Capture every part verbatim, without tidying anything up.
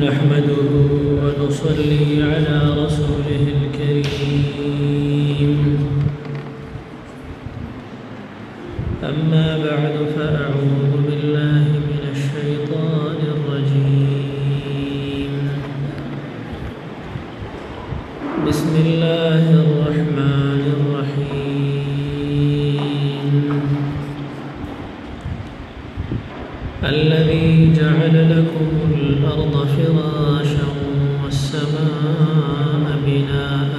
نحمده ونصلي على رسوله الكريم أما بعد فأعوذ بالله من الشيطان الرجيم بسم الله الرحمن الرحيم الذي جعل لكم الأرض فراشا والسماء بناء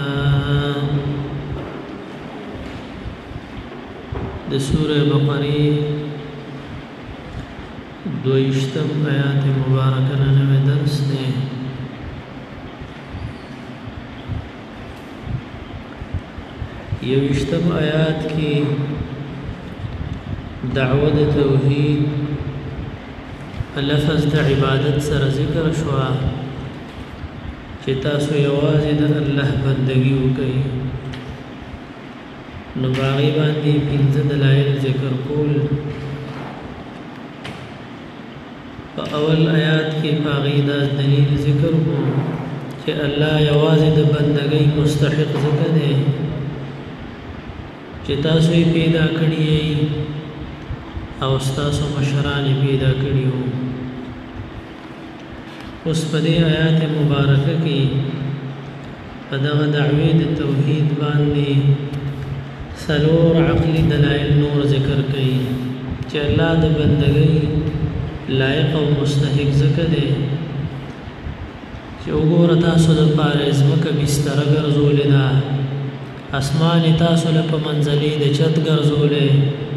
د سورة بقرة دویشتم آیات مبارکہ نوے درس دے یوشتم آیات کی دعوت توحید لفظ د عبادت سره ذکر شوا چې تاسو یوازې د الله بندګي وکړئ نو باغی باندې پنځه دلایل ذکر کول په اول آیات کې باغی دا دلیل ذکر کو چې الله یوازې د بندګۍ مستحق ذکر دی چې تاسو یې پیدا کړی او تاسو مشران پیدا کړیو اوس په دې آیات مبارکه کې په دغه دعوی د توحید باندې سلور عقلی دلائل نور ذکر کړي چې الله د بندګۍ لایق او مستحق ذکر دی چې وګوره تاسو د پاره ځمکه بستر ګرځولې ده اسمان تاسو له په منځلې د چت ګرځولې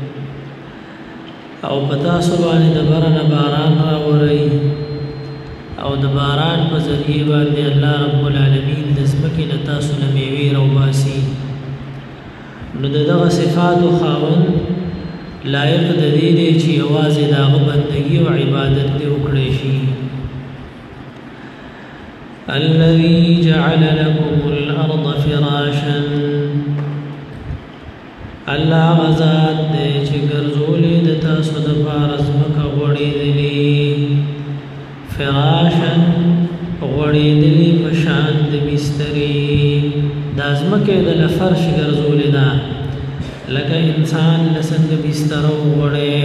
او پتا سبحانه د باران باران راوري او د باران په ذریعہ باندې الله رب العالمین د زمکه له تاسو له میوه راو باسي نو دغه صفات او خاون لایق د دې دی چې یوازې دغه بندګي او عبادت دې وکړي شي الذي جعل لكم الارض فراشا الله غزاد دې چې ګرځولې د تاسو د پاره ځمکه غوړېدلې فراشا غوړېدلې په شان د بسترې د ځمکې د فرش ګرځولې ده لکه انسان لسنګ بستر وغوړې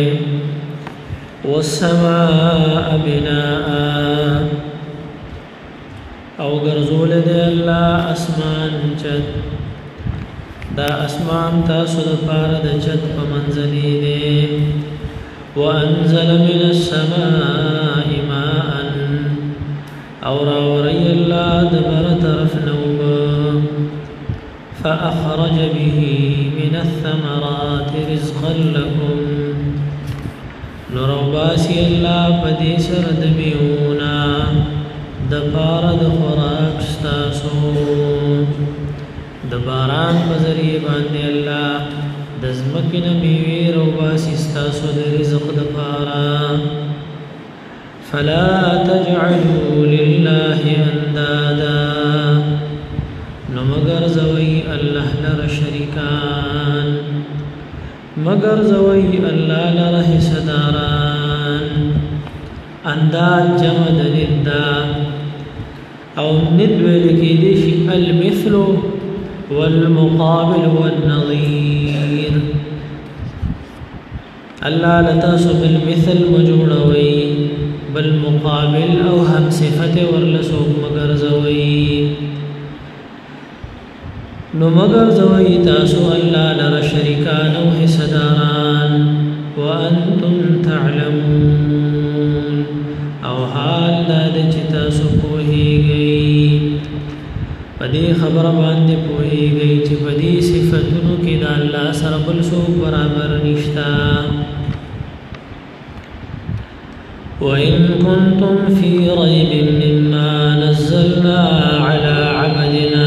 والسماء بناء او ګرځولې ده الله اسمان چت دا اسمان تاسو د پاره د چت په منځلې ده وانزل من السماء ماء او راوري الله د بر طرف نوب فاخرج به من الثمرات رزقا لكم نروباسي الله پدې سره د میونا د پاره د خوراک تاسو د باران په ذریعہ باندې الله د زمکه نه میوه او باسي تاسو د رزق د پاره فلا تجعلوا لله اندادا نو مگر زوی الله لره شریکان مگر زوی الله لره حصداران انداد جمع د ندا او ند ویل کې دي شي المثل والمقابل والنظير الله لتاسو بالمثل مجوړوي بالمقابل او هم صفته ورلسو مگر زوي نو مگر زوي تاسو الله لره شریکان او حصداران وانتم تعلمون او حال د چې تاسو پوهیږئ پدې خبر باندې پوهیږئ چې پدې صفاتونو کې د الله سره بل څه برابر نشتا وإن كنتم في ريب مما نزلنا على عبدنا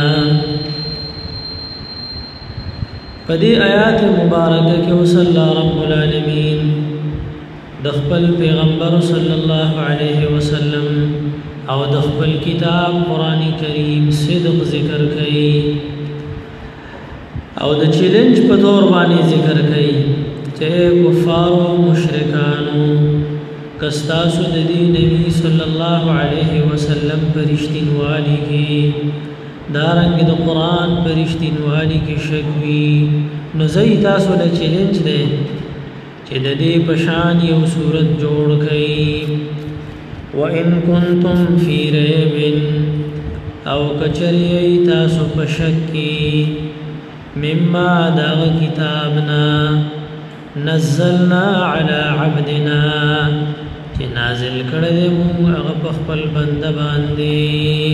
پدې آیات مبارکه کې وصلی رب العالمین د خپل پیغمبر صلی الله علیه وسلم او د خپل کتاب قران کریم صدق ذکر کړي او د چیلنج په تور باندې ذکر کړي چې کفار او مشرکانو کستاسو د دې نبی صلی الله علیه وسلم پرشتینوالی کې دارنګ د قرآن پرشتینوالی کې شک وي نو زه تاسو له چیلنج دی چې د دې په شان یو صورت جوړ کړئ وَإِن كُنتُمْ فِي رَيْبٍ او کچری تاسو په شک کې مما دغ کتابنا نزلنا على عبدنا چې نازل کړی موږ هغه په خپل بنده باندې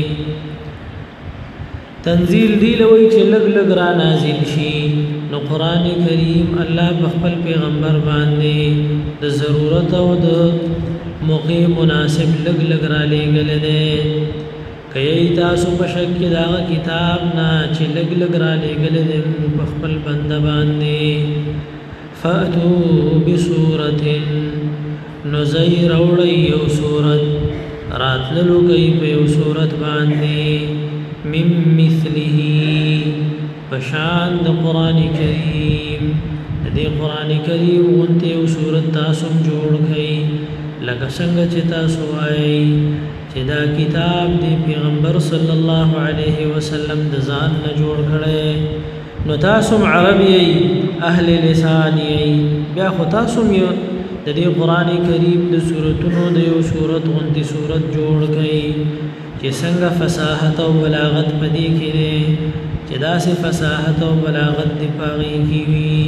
تنزیل دی لوي چې لګ لګ را نازل شي نو قران کریم الله په خپل پیغمبر باندې د ضرورت او د موقع مناسب لګ لګ را لېږل دی کای تاسو په شک کې دا کتاب نه چې لګ لګ را لېږل دی په خپل بنده باندې فاتو بسورة نزیر اوڑی یو سورت راتللو کئی پہ یو سورت باندے من مثله پشان دا قرآن کریم دے قرآن کریم غنتے یو سورت تاسم جوڑ کئی لکا سنگ چی تاسو آئی چی دا کتاب دے پیغمبر صلی اللہ علیہ وسلم دزان نجوڑ کھڑے نو تاسم عربی اهل لسانی بیا خو تاسم یو د دې قران کریم د سوراتونو د یو سورت غونډي سورت جوړ کړي چې څنګه فصاحت او بلاغت پدې کې نه چې دا سه فصاحت او بلاغت دی پاغي کی وی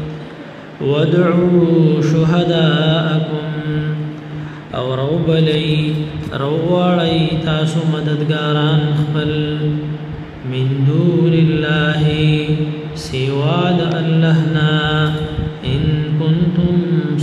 ودعوا شهداءکم او روبلی روړی تاسو مددګاران خپل من دون الله سواد اللهنا إن كنتم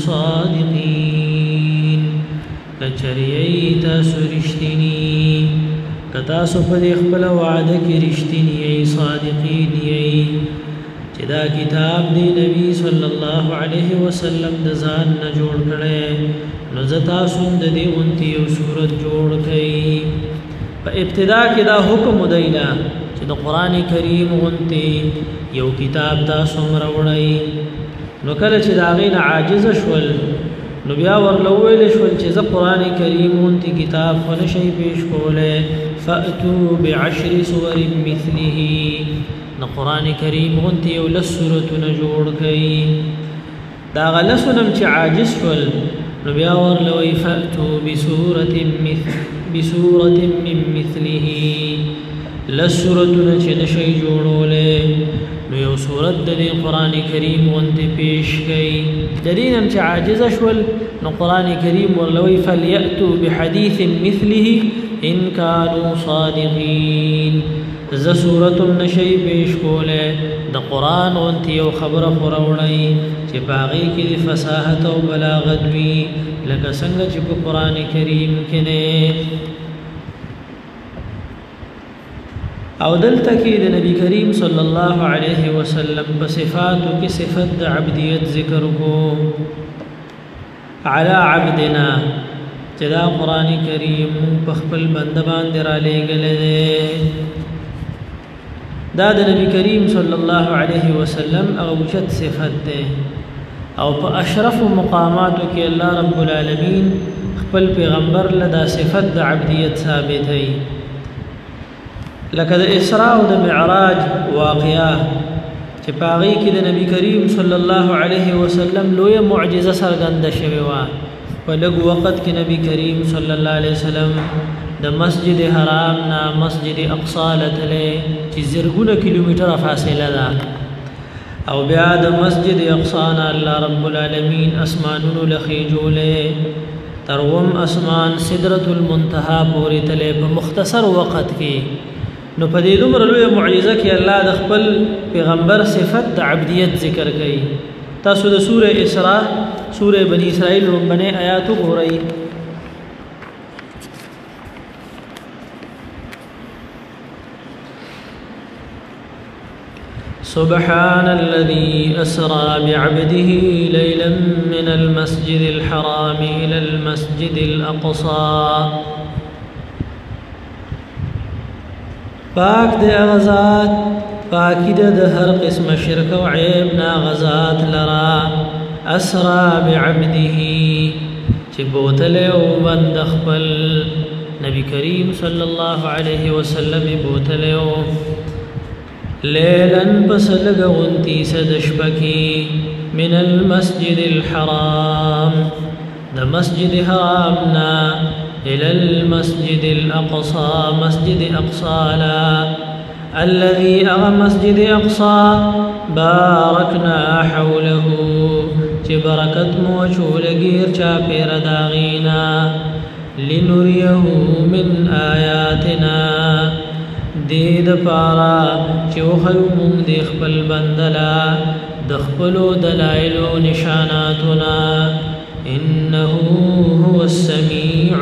صادقين کچریئی تاسو رشتینی کتاسو پد اخبل وعده کی رشتینی ای صادقین ای چدا کتاب دی نبی صلی اللہ علیہ وسلم دزان نجوڑ کڑے نزتاسو دی انتی او صورت جوڑ کئی پا ابتدا کی دا حکم دینا چې د قران کریم غونتی یو کتاب تاسو مروړی نو کله چې دا غین عاجز شول نو بیا ورلوول شول چې ز قران کریم غونتی کتاب خو نشي پیش کوله فاتو بعشر سور مثله نو قران کریم غونتی یو لسورتونه جوړ کړي دا غلسنم چې عاجز شول نو بیا ورلوي فاتو بسوره مثل بسوره من مثله لسورتونه چې نشي جوړولې نو یو سورت د قران کریم وانته پیش کړي د دې نم چې عاجز شول نو قران کریم ورلوي فلياتوا بحديث مثله ان كانوا صادقين ز سورت نشي پیش کوله د قران وانته یو خبره خوروړی چې باغی کې فصاحت او بلاغت وی لکه څنګه چې په قران کریم کې نه او دلته کې د نبی کریم صلی الله علیه وسلم په صفاتو کې صفت د عبدیت ذکر کو علی عبدنا چې دا قران کریم په خپل بنده باندې را لېږل دی دا د نبی کریم صلی الله علیه وسلم او چت صفت ده او په اشرف مقاماتو کې الله رب العالمین خپل پیغمبر لدا صفت د عبدیت ثابت هي لکه د اسراء او د معراج واقعا چې پاغي کې د نبی کریم صلی الله علیه وسلم لوی معجزه سرګند شوی و په لږ وخت کې نبی کریم صلی الله علیه وسلم د مسجد حرام نا مسجد اقصی لته چې زرګونه کیلومتره فاصله ده او بیا د مسجد اقصی نا الله رب العالمین اسمانونو لخیجوله تروم اسمان سدرۃ المنتهى پورې تله په مختصر وخت کې نو په دې دومره لوی معجزه کې الله د خپل پیغمبر صفت د عبدیت ذکر کړي تاسو د سوره اسراء سوره بنی اسرائیل ومبنه آیات وګورئ سبحان الذي أسرى بعبده ليلا من المسجد الحرام إلى المسجد الأقصى پاک دے غزات پاکی دے ہر قسم شرک و عیب نا غزات لرا اسرا بعبده چې بوتله او بند خپل نبی کریم صلی الله علیه وسلم بوتله او لیلن پسلګ غنتی سدشبکی من المسجد الحرام د مسجد حرامنا الى المسجد الاقصى مسجد اقصى لا الذي اغى مسجد اقصى باركنا حوله چې برکت مو چولګیر چا پیر داغینا لنريه من آیاتنا دید پارا چې وخیو مونږ د خپل بندلا د خپلو دلایلو نشاناتنا انه هو السميع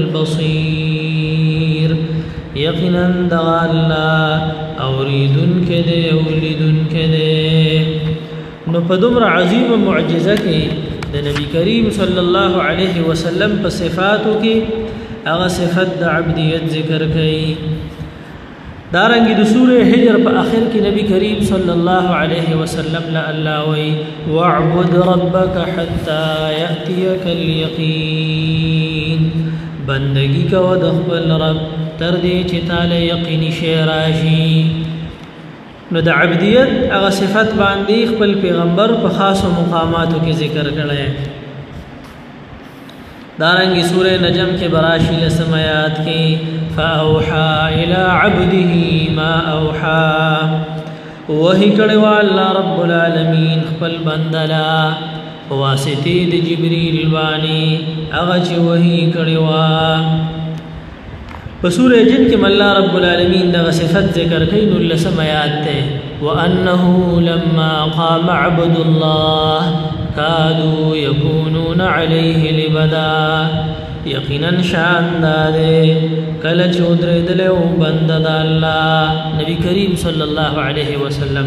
البصير یقینا دغه الله اوریدن کده اولیدن کده. نو په دومره عظیمه معجزه کې د نبی کریم صلی الله علیه وسلم په صفاتو کې هغه صفت د عبدیت ذکر کړي. دارنګه د سوره حجر په اخر کې نبی کریم صلی الله علیه وسلم لا الله وی واعبد ربک حتا یاتیک الیقین بندگی کو د خپل رب تر دې چې تعالی یقیني شی راشي. نو د عبدیت هغه صفت باندې خپل پیغمبر په خاصو مقاماتو کې ذکر کړي. دارنګه سوره نجم کې براشي لسمات کې فاوحى الى عبده ما اوحى وحی کړي الله رب العالمین خپل بندلا واسطه د جبرئیل باندې هغه چې وحی کړي وا. په سوره جن کې الله رب العالمین دغه صفت ذکر کړي نو لسمات ته وانه لما قام عبد الله كادوا يكونون عليه لبدا یقینا شان داده کله چودره دلو بند د الله نبی کریم صلی الله علیه وسلم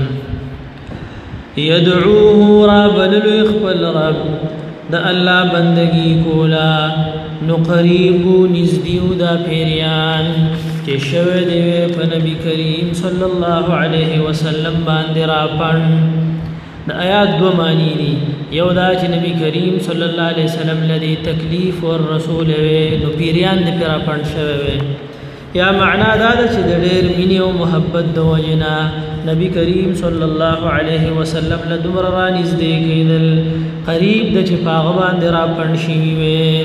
يدعوه رب للخبل رب د الله بندگی کولا نو قریب نزدیو دا پیریان چې شوه دی په نبی کریم صلی الله علیه وسلم باندې را پړ. د آیات دو معنی دي یو دا چې نبی کریم صلی الله علیه وسلم لدی تکلیف ور رسول نو پیریان د پیرا پړ شوه یا معنا دا چې د ډېر مینې او محبت د وجنا نبی کریم صلی الله علیه وسلم له دومره را نږدې کېدل قریب د چې پاغ باندې را پړ شي وي.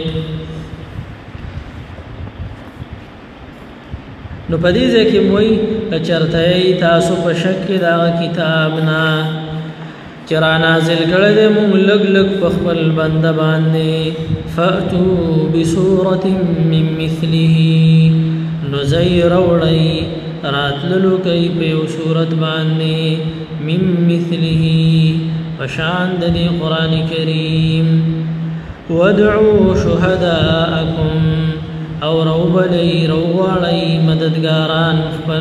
نو پدې ځکه موي چرته تاسو په شک کې دا کتاب نه چرا نازل کړه دې مونږ لګ لګ په خپل بند باندې فاتو بسوره من مثله نو زیر وړي راتللو کوي په صورت باندې من مثله پشان د قرآن کریم وادعوا شهداءکم او روبلی روغاړی مددګاران خپل.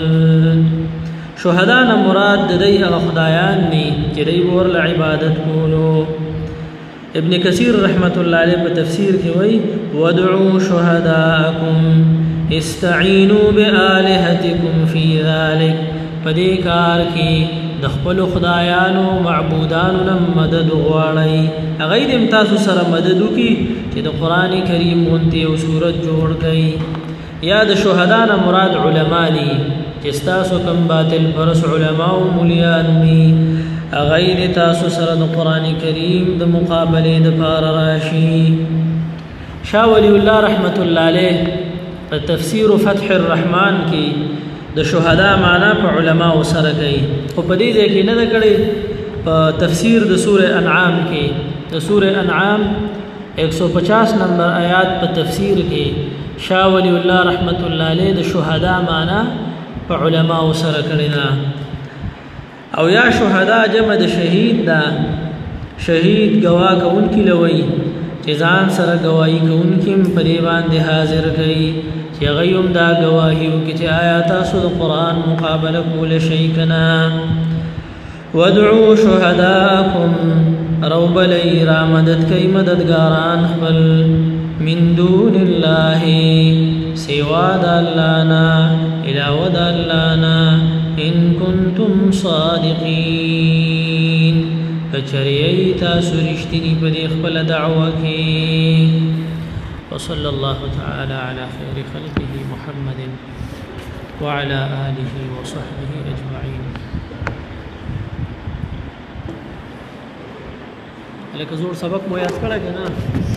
شهدانا مراد د دی هغه خدایان دي چې دی ور عبادت کولو. ابن کثیر رحمت الله علیه په تفسیر کې وایي وادعوا شهداءکم استعینوا بآلهتکم فی ذلک پدې کار کې د خپل خدایانو معبودانو نه مدد غواړي هغه دې تاسو سره مدد وکي چې د قران کریم غونتی او سورت جوړ کړي. یا د شهدانا مراد علما دي چې تاسو کوم باطل پرس علما او مليان دي هغه دې تاسو سره د قران کریم د مقابله د پار راشي. شاه ولی الله رحمت الله علیه په تفسیر فتح الرحمن کې د شهدا معنا په علما او سره کوي او په دې ځای کې نه کړي په تفسیر د سوره انعام کې د سوره انعام ایک سو پچاس نمبر آیات په تفسیر کې شاه ولی الله رحمت الله علیه د شهدا معنا په علما او سره کړي دا. او یا شهدا جمع د شهید دا شهید گواه کوونکی لوي چې ځان سره گواہی کوونکی په دی باندې حاضر کړي چې غيوم دا گواهی او چې آیات سو قرآن مقابله کول شي کنا. وادعوا شهداءکم روب لی را مدد کئی مددگاران خبل من دون الله سوا دا اللانا علاوه دا اللانا ان کنتم صادقین کچریئی تاسو رشتنی پا دی خبل دعوه کی. وصلى الله تعالى على خير خلقه محمد وعلى آله وصحبه أجمعين. لکه زور سبق مو یاد کړی که نه؟